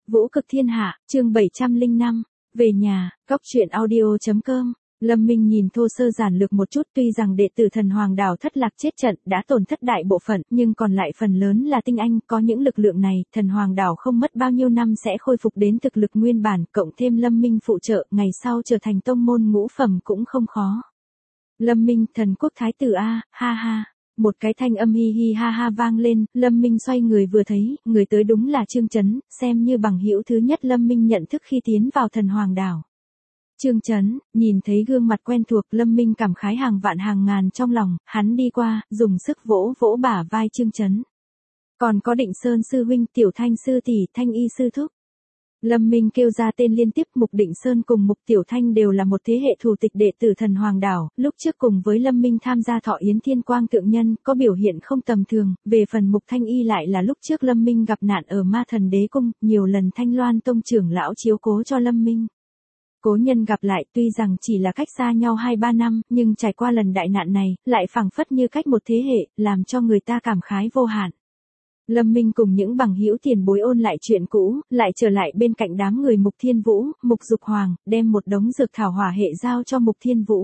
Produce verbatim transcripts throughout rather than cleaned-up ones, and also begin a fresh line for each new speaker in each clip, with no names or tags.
Vũ cực thiên hạ, chương bảy trăm lẻ năm, về nhà, góc truyện audio chấm com. Lâm Minh nhìn thô sơ giản lược một chút, tuy rằng đệ tử thần hoàng đảo thất lạc chết trận, đã tổn thất đại bộ phận, nhưng còn lại phần lớn là tinh anh, có những lực lượng này, thần hoàng đảo không mất bao nhiêu năm sẽ khôi phục đến thực lực nguyên bản, cộng thêm Lâm Minh phụ trợ, ngày sau trở thành tông môn ngũ phẩm cũng không khó. Lâm Minh, thần quốc thái tử a, ha ha. Một cái thanh âm hi hi ha ha vang lên, Lâm Minh xoay người vừa thấy, người tới đúng là Trương Chấn, xem như bằng hữu thứ nhất Lâm Minh nhận thức khi tiến vào thần hoàng đảo. Trương Chấn, nhìn thấy gương mặt quen thuộc, Lâm Minh cảm khái hàng vạn hàng ngàn trong lòng, hắn đi qua, dùng sức vỗ vỗ bả vai Trương Chấn. Còn có Định Sơn sư huynh, Tiểu Thanh sư tỷ, Thanh y sư thúc. Lâm Minh kêu ra tên liên tiếp, Mục Định Sơn cùng Mục Tiểu Thanh đều là một thế hệ thủ tịch đệ tử thần hoàng đảo, lúc trước cùng với Lâm Minh tham gia thọ yến thiên quang tượng nhân, có biểu hiện không tầm thường, về phần Mục Thanh y lại là lúc trước Lâm Minh gặp nạn ở ma thần đế cung, nhiều lần Thanh Loan tông trưởng lão chiếu cố cho Lâm Minh. Cố nhân gặp lại, tuy rằng chỉ là cách xa nhau hai ba năm, nhưng trải qua lần đại nạn này, lại phảng phất như cách một thế hệ, làm cho người ta cảm khái vô hạn. Lâm Minh cùng những bằng hữu tiền bối ôn lại chuyện cũ, lại trở lại bên cạnh đám người Mục Thiên Vũ, Mục Dục Hoàng, đem một đống dược thảo hỏa hệ giao cho Mục Thiên Vũ.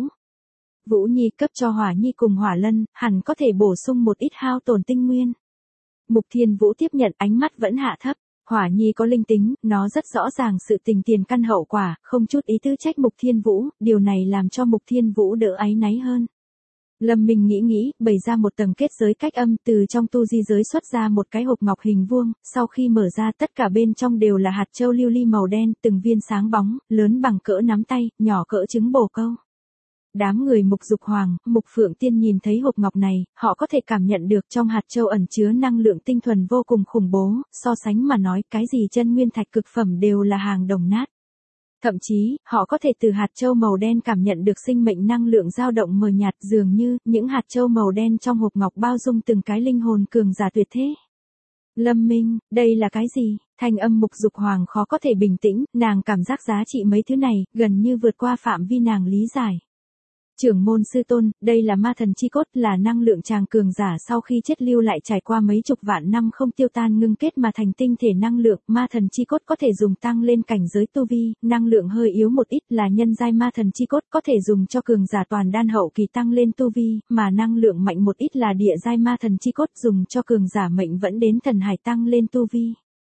Vũ Nhi cấp cho Hỏa Nhi cùng Hỏa Lân, hẳn có thể bổ sung một ít hao tổn tinh nguyên. Mục Thiên Vũ tiếp nhận, ánh mắt vẫn hạ thấp. Hỏa Nhi có linh tính, nó rất rõ ràng sự tình tiền căn hậu quả, không chút ý tứ trách Mục Thiên Vũ, điều này làm cho Mục Thiên Vũ đỡ áy náy hơn. Lâm Minh nghĩ nghĩ, bày ra một tầng kết giới cách âm, từ trong tu di giới xuất ra một cái hộp ngọc hình vuông, sau khi mở ra tất cả bên trong đều là hạt châu lưu ly màu đen, từng viên sáng bóng, lớn bằng cỡ nắm tay, nhỏ cỡ trứng bồ câu. Đám người Mục Dục Hoàng, Mục Phượng Tiên nhìn thấy hộp ngọc này, họ có thể cảm nhận được trong hạt châu ẩn chứa năng lượng tinh thuần vô cùng khủng bố, so sánh mà nói cái gì chân nguyên thạch cực phẩm đều là hàng đồng nát. Thậm chí, họ có thể từ hạt châu màu đen cảm nhận được sinh mệnh năng lượng dao động mờ nhạt, dường như những hạt châu màu đen trong hộp ngọc bao dung từng cái linh hồn cường giả tuyệt thế. Lâm Minh, đây là cái gì? Thanh âm Mục Dục Hoàng khó có thể bình tĩnh, nàng cảm giác giá trị mấy thứ này, gần như vượt qua phạm vi nàng lý giải. Trưởng môn sư tôn, đây là ma thần chi cốt, là năng lượng tràng cường giả sau khi chết lưu lại trải qua mấy chục vạn năm không tiêu tan ngưng kết mà thành tinh thể năng lượng, ma thần chi cốt có thể dùng tăng lên cảnh giới tu vi, năng lượng hơi yếu một ít là nhân giai ma thần chi cốt có thể dùng cho cường giả toàn đan hậu kỳ tăng lên tu vi, mà năng lượng mạnh một ít là địa giai ma thần chi cốt dùng cho cường giả mệnh vẫn đến thần hải tăng lên tu vi.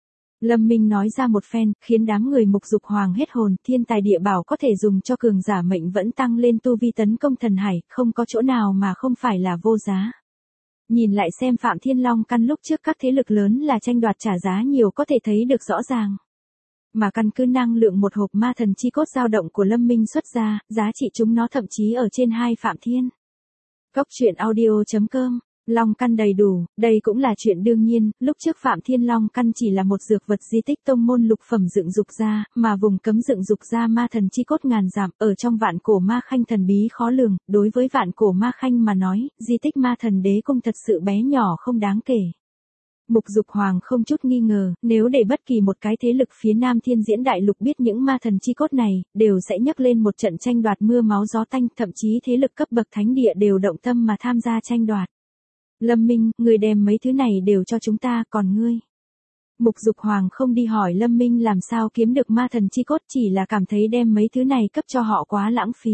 Lâm Minh nói ra một phen, khiến đám người Mục Dục Hoàng hết hồn, thiên tài địa bảo có thể dùng cho cường giả mệnh vẫn tăng lên tu vi tấn công thần hải, không có chỗ nào mà không phải là vô giá. Nhìn lại xem Phạm Thiên Long căn lúc trước các thế lực lớn là tranh đoạt trả giá nhiều có thể thấy được rõ ràng. Mà căn cứ năng lượng một hộp ma thần chi cốt dao động của Lâm Minh xuất ra, giá trị chúng nó thậm chí ở trên hai Phạm Thiên. Góc truyện audio chấm com. Long căn đầy đủ, đây cũng là chuyện đương nhiên, lúc trước Phạm Thiên Long căn chỉ là một dược vật di tích tông môn lục phẩm dựng dục ra, mà vùng cấm dựng dục ra ma thần chi cốt ngàn dặm, ở trong vạn cổ ma khanh thần bí khó lường, đối với vạn cổ ma khanh mà nói, di tích ma thần đế cung thật sự bé nhỏ không đáng kể. Mục Dục Hoàng không chút nghi ngờ, nếu để bất kỳ một cái thế lực phía Nam Thiên Diễn Đại Lục biết những ma thần chi cốt này, đều sẽ nhấc lên một trận tranh đoạt mưa máu gió tanh, thậm chí thế lực cấp bậc thánh địa đều động tâm mà tham gia tranh đoạt. Lâm Minh, người đem mấy thứ này đều cho chúng ta, còn ngươi? Mục Dục Hoàng không đi hỏi Lâm Minh làm sao kiếm được ma thần chi cốt, chỉ là cảm thấy đem mấy thứ này cấp cho họ quá lãng phí.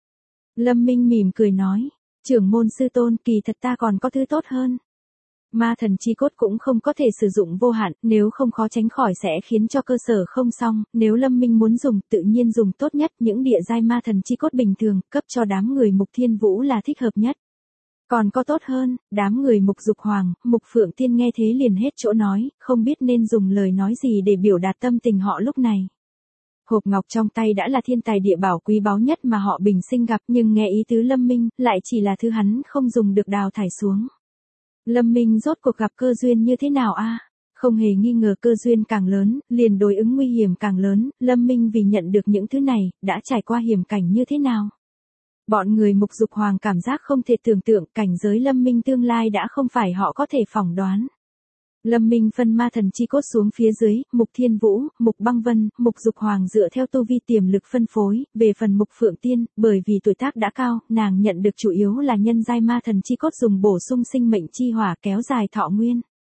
Lâm Minh mỉm cười nói, trưởng môn sư tôn, kỳ thật ta còn có thứ tốt hơn. Ma thần chi cốt cũng không có thể sử dụng vô hạn, nếu không khó tránh khỏi sẽ khiến cho cơ sở không xong, nếu Lâm Minh muốn dùng, tự nhiên dùng tốt nhất, những địa giai ma thần chi cốt bình thường, cấp cho đám người Mục Thiên Vũ là thích hợp nhất. Còn có tốt hơn, đám người Mục Dục Hoàng, Mục Phượng Tiên nghe thế liền hết chỗ nói, không biết nên dùng lời nói gì để biểu đạt tâm tình họ lúc này. Hộp ngọc trong tay đã là thiên tài địa bảo quý báu nhất mà họ bình sinh gặp, nhưng nghe ý tứ Lâm Minh, lại chỉ là thứ hắn không dùng được đào thải xuống. Lâm Minh rốt cuộc gặp cơ duyên như thế nào a? Không hề nghi ngờ cơ duyên càng lớn, liền đối ứng nguy hiểm càng lớn, Lâm Minh vì nhận được những thứ này, đã trải qua hiểm cảnh như thế nào? Bọn người Mục Dục Hoàng cảm giác không thể tưởng tượng, cảnh giới Lâm Minh tương lai đã không phải họ có thể phỏng đoán. Lâm Minh phân ma thần chi cốt xuống phía dưới, Mục Thiên Vũ, Mục Băng Vân, Mục Dục Hoàng dựa theo tu vi tiềm lực phân phối, về phần Mục Phượng Tiên, bởi vì tuổi tác đã cao, nàng nhận được chủ yếu là nhân giai ma thần chi cốt dùng bổ sung sinh mệnh chi hỏa kéo dài thọ nguyên.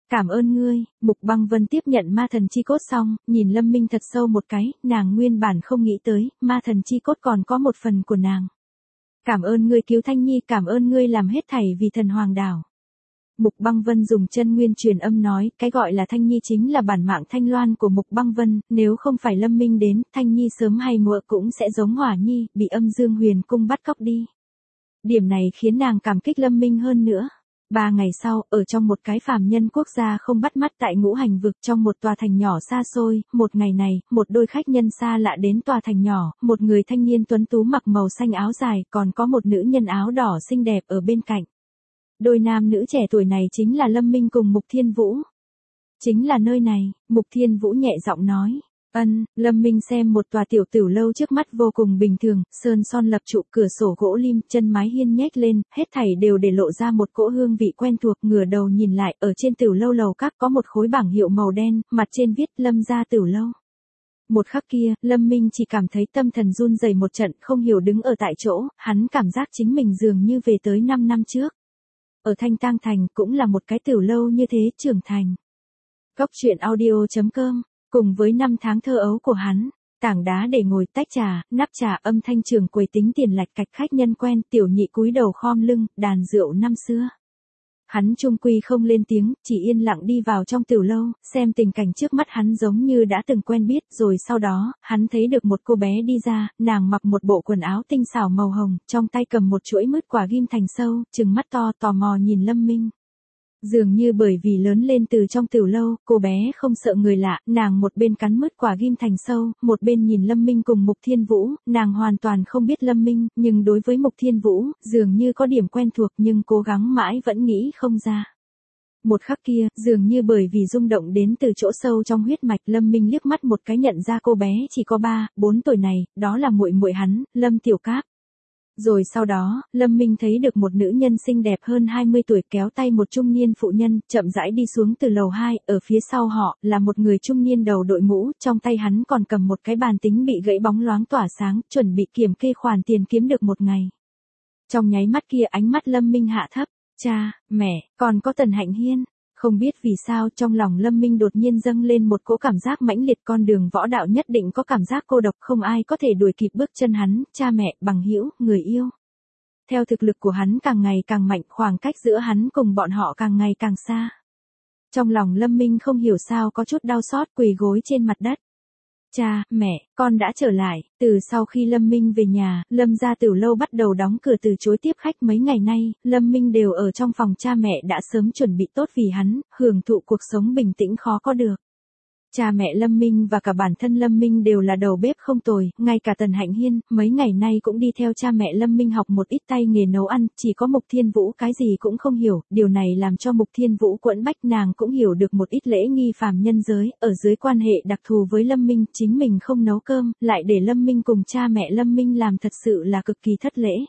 Cảm ơn ngươi, Mục Băng Vân tiếp nhận ma thần chi cốt xong, nhìn Lâm Minh thật sâu một cái, nàng nguyên bản không nghĩ tới, ma thần chi cốt còn có một phần của nàng. Cảm ơn ngươi cứu Thanh Nhi, cảm ơn ngươi làm hết thảy vì thần hoàng đảo. Mục Băng Vân dùng chân nguyên truyền âm nói, cái gọi là Thanh Nhi chính là bản mạng Thanh Loan của Mục Băng Vân, nếu không phải Lâm Minh đến, Thanh Nhi sớm hay muộn cũng sẽ giống Hỏa Nhi, bị âm dương huyền cung bắt cóc đi. Điểm này khiến nàng cảm kích Lâm Minh hơn nữa. Ba ngày sau, ở trong một cái phàm nhân quốc gia không bắt mắt tại ngũ hành vực trong một tòa thành nhỏ xa xôi, một ngày này, một đôi khách nhân xa lạ đến tòa thành nhỏ, một người thanh niên tuấn tú mặc màu xanh áo dài, còn có một nữ nhân áo đỏ xinh đẹp ở bên cạnh. Đôi nam nữ trẻ tuổi này chính là Lâm Minh cùng Mục Thiên Vũ. Chính là nơi này, Mục Thiên Vũ nhẹ giọng nói. Ân, Lâm Minh xem một tòa tiểu tửu lâu trước mắt vô cùng bình thường, sơn son lập trụ, cửa sổ gỗ lim, chân mái hiên nhếch lên, hết thảy đều để lộ ra một cỗ hương vị quen thuộc, ngửa đầu nhìn lại, ở trên tửu lâu lầu các có một khối bảng hiệu màu đen, mặt trên viết Lâm gia tửu lâu. Một khắc kia, Lâm Minh chỉ cảm thấy tâm thần run rẩy một trận, không hiểu đứng ở tại chỗ, hắn cảm giác chính mình dường như về tới năm năm trước. Ở Thanh Tang Thành cũng là một cái tửu lâu như thế, trưởng thành. Góc truyện audio chấm com. Cùng với năm tháng thơ ấu của hắn, tảng đá để ngồi, tách trà, nắp trà, âm thanh trường quầy tính tiền lạch cạch, khách nhân quen, tiểu nhị cúi đầu khom lưng, đàn rượu năm xưa. Hắn chung quy không lên tiếng, chỉ yên lặng đi vào trong tửu lâu, xem tình cảnh trước mắt hắn giống như đã từng quen biết, rồi sau đó, hắn thấy được một cô bé đi ra, nàng mặc một bộ quần áo tinh xảo màu hồng, trong tay cầm một chuỗi mứt quả ghim thành sâu, trừng mắt to tò mò nhìn Lâm Minh. Dường như bởi vì lớn lên từ trong tửu lâu, cô bé không sợ người lạ, nàng một bên cắn mứt quả ghim thành sâu, một bên nhìn Lâm Minh cùng Mục Thiên Vũ, nàng hoàn toàn không biết Lâm Minh, nhưng đối với Mục Thiên Vũ, dường như có điểm quen thuộc nhưng cố gắng mãi vẫn nghĩ không ra. Một khắc kia, dường như bởi vì rung động đến từ chỗ sâu trong huyết mạch, Lâm Minh liếc mắt một cái nhận ra cô bé chỉ có ba, bốn tuổi này, đó là muội muội hắn, Lâm Tiểu Cáp. Rồi sau đó, Lâm Minh thấy được một nữ nhân xinh đẹp hơn hai mươi tuổi kéo tay một trung niên phụ nhân, chậm rãi đi xuống từ lầu hai, ở phía sau họ, là một người trung niên đầu đội mũ, trong tay hắn còn cầm một cái bàn tính bị gãy bóng loáng tỏa sáng, chuẩn bị kiểm kê khoản tiền kiếm được một ngày. Trong nháy mắt kia ánh mắt Lâm Minh hạ thấp, cha, mẹ, còn có Tần Hạnh Hiên. Không biết vì sao trong lòng Lâm Minh đột nhiên dâng lên một cỗ cảm giác mãnh liệt, con đường võ đạo nhất định có cảm giác cô độc, không ai có thể đuổi kịp bước chân hắn, cha mẹ, bằng hữu, người yêu. Theo thực lực của hắn càng ngày càng mạnh, khoảng cách giữa hắn cùng bọn họ càng ngày càng xa. Trong lòng Lâm Minh không hiểu sao có chút đau xót, quỳ gối trên mặt đất. Cha, mẹ, con đã trở lại. Từ sau khi Lâm Minh về nhà, Lâm gia tửu lâu bắt đầu đóng cửa từ chối tiếp khách, mấy ngày nay, Lâm Minh đều ở trong phòng, cha mẹ đã sớm chuẩn bị tốt vì hắn, hưởng thụ cuộc sống bình tĩnh khó có được. Cha mẹ Lâm Minh và cả bản thân Lâm Minh đều là đầu bếp không tồi, ngay cả Tần Hạnh Hiên, mấy ngày nay cũng đi theo cha mẹ Lâm Minh học một ít tay nghề nấu ăn, chỉ có Mục Thiên Vũ cái gì cũng không hiểu, điều này làm cho Mục Thiên Vũ quẫn bách, nàng cũng hiểu được một ít lễ nghi phàm nhân giới, ở dưới quan hệ đặc thù với Lâm Minh, chính mình không nấu cơm, lại để Lâm Minh cùng cha mẹ Lâm Minh làm thật sự là cực kỳ thất lễ.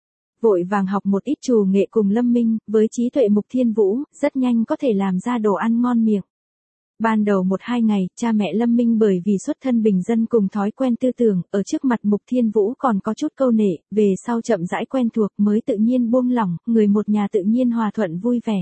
Vội vàng học một ít trù nghệ cùng Lâm Minh, với trí tuệ Mục Thiên Vũ, rất nhanh có thể làm ra đồ ăn ngon miệng. Ban đầu một hai ngày, cha mẹ Lâm Minh bởi vì xuất thân bình dân cùng thói quen tư tưởng, ở trước mặt Mục Thiên Vũ còn có chút câu nệ, về sau chậm rãi quen thuộc mới tự nhiên buông lỏng, người một nhà tự nhiên hòa thuận vui vẻ.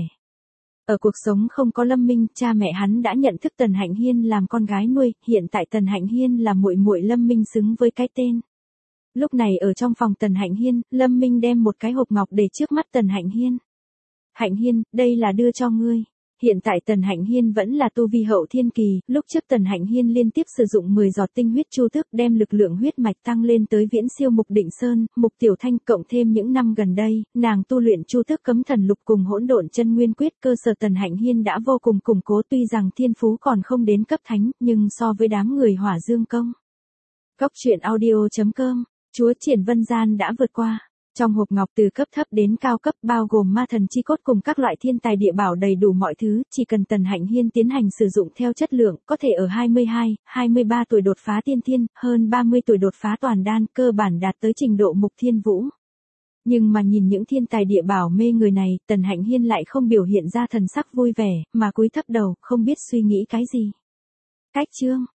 Ở cuộc sống không có Lâm Minh, cha mẹ hắn đã nhận thức Tần Hạnh Hiên làm con gái nuôi, hiện tại Tần Hạnh Hiên là muội muội Lâm Minh xứng với cái tên. Lúc này ở trong phòng Tần Hạnh Hiên, Lâm Minh đem một cái hộp ngọc để trước mắt Tần Hạnh Hiên. Hạnh Hiên, đây là đưa cho ngươi. Hiện tại Tần Hạnh Hiên vẫn là tu vi hậu thiên kỳ, lúc trước Tần Hạnh Hiên liên tiếp sử dụng mười giọt tinh huyết chu tước đem lực lượng huyết mạch tăng lên tới viễn siêu Mục Định Sơn, Mục Tiểu Thanh, cộng thêm những năm gần đây, nàng tu luyện chu tước cấm thần lục cùng hỗn độn chân nguyên quyết, cơ sở Tần Hạnh Hiên đã vô cùng củng cố, tuy rằng thiên phú còn không đến cấp thánh, nhưng so với đám người Hỏa Dương công. Góc truyện audio chấm com, Chúa Triển Vân Gian đã vượt qua. Trong hộp ngọc từ cấp thấp đến cao cấp bao gồm ma thần chi cốt cùng các loại thiên tài địa bảo đầy đủ mọi thứ, chỉ cần Tần Hạnh Hiên tiến hành sử dụng theo chất lượng, có thể ở hai mươi hai, hai mươi ba tuổi đột phá tiên thiên, hơn ba mươi tuổi đột phá toàn đan, cơ bản đạt tới trình độ Mục Thiên Vũ. Nhưng mà nhìn những thiên tài địa bảo mê người này, Tần Hạnh Hiên lại không biểu hiện ra thần sắc vui vẻ, mà cúi thấp đầu, không biết suy nghĩ cái gì. Cách chương